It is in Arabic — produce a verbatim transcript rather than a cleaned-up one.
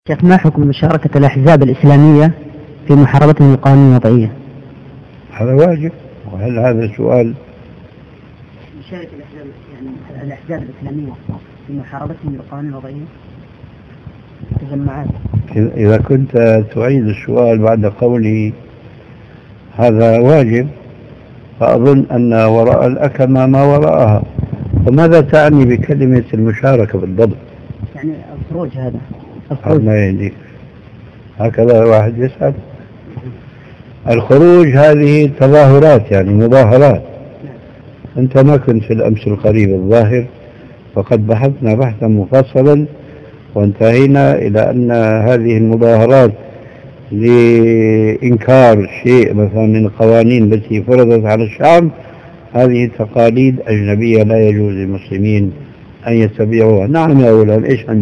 شيخ، ما حكم مشاركة الأحزاب الإسلامية في محاربة القوانين الوضعية؟ هذا واجب. وهل هذا سؤال؟ مشاركة الأحزاب يعني الأحزاب الإسلامية في محاربة القوانين الوضعية تجمعات. إذا كنت تعيد السؤال بعد قولي هذا واجب فأظن أن وراء الأكمة ما وراءها. فماذا تعني بكلمة المشاركة بالضبط؟ يعني الخروج هذا الخروج ما يهديك هكذا واحد يسأل. الخروج هذه تظاهرات يعني مظاهرات. أنت ما كنت في الأمس القريب الظاهر، فقد بحثنا بحثا مفصلا وانتهينا إلى أن هذه المظاهرات لإنكار شيء مثلا من القوانين التي فرضت على الشعب هذه تقاليد أجنبية لا يجوز للمسلمين أن يتبعوها. نعم يا أولاد، إيش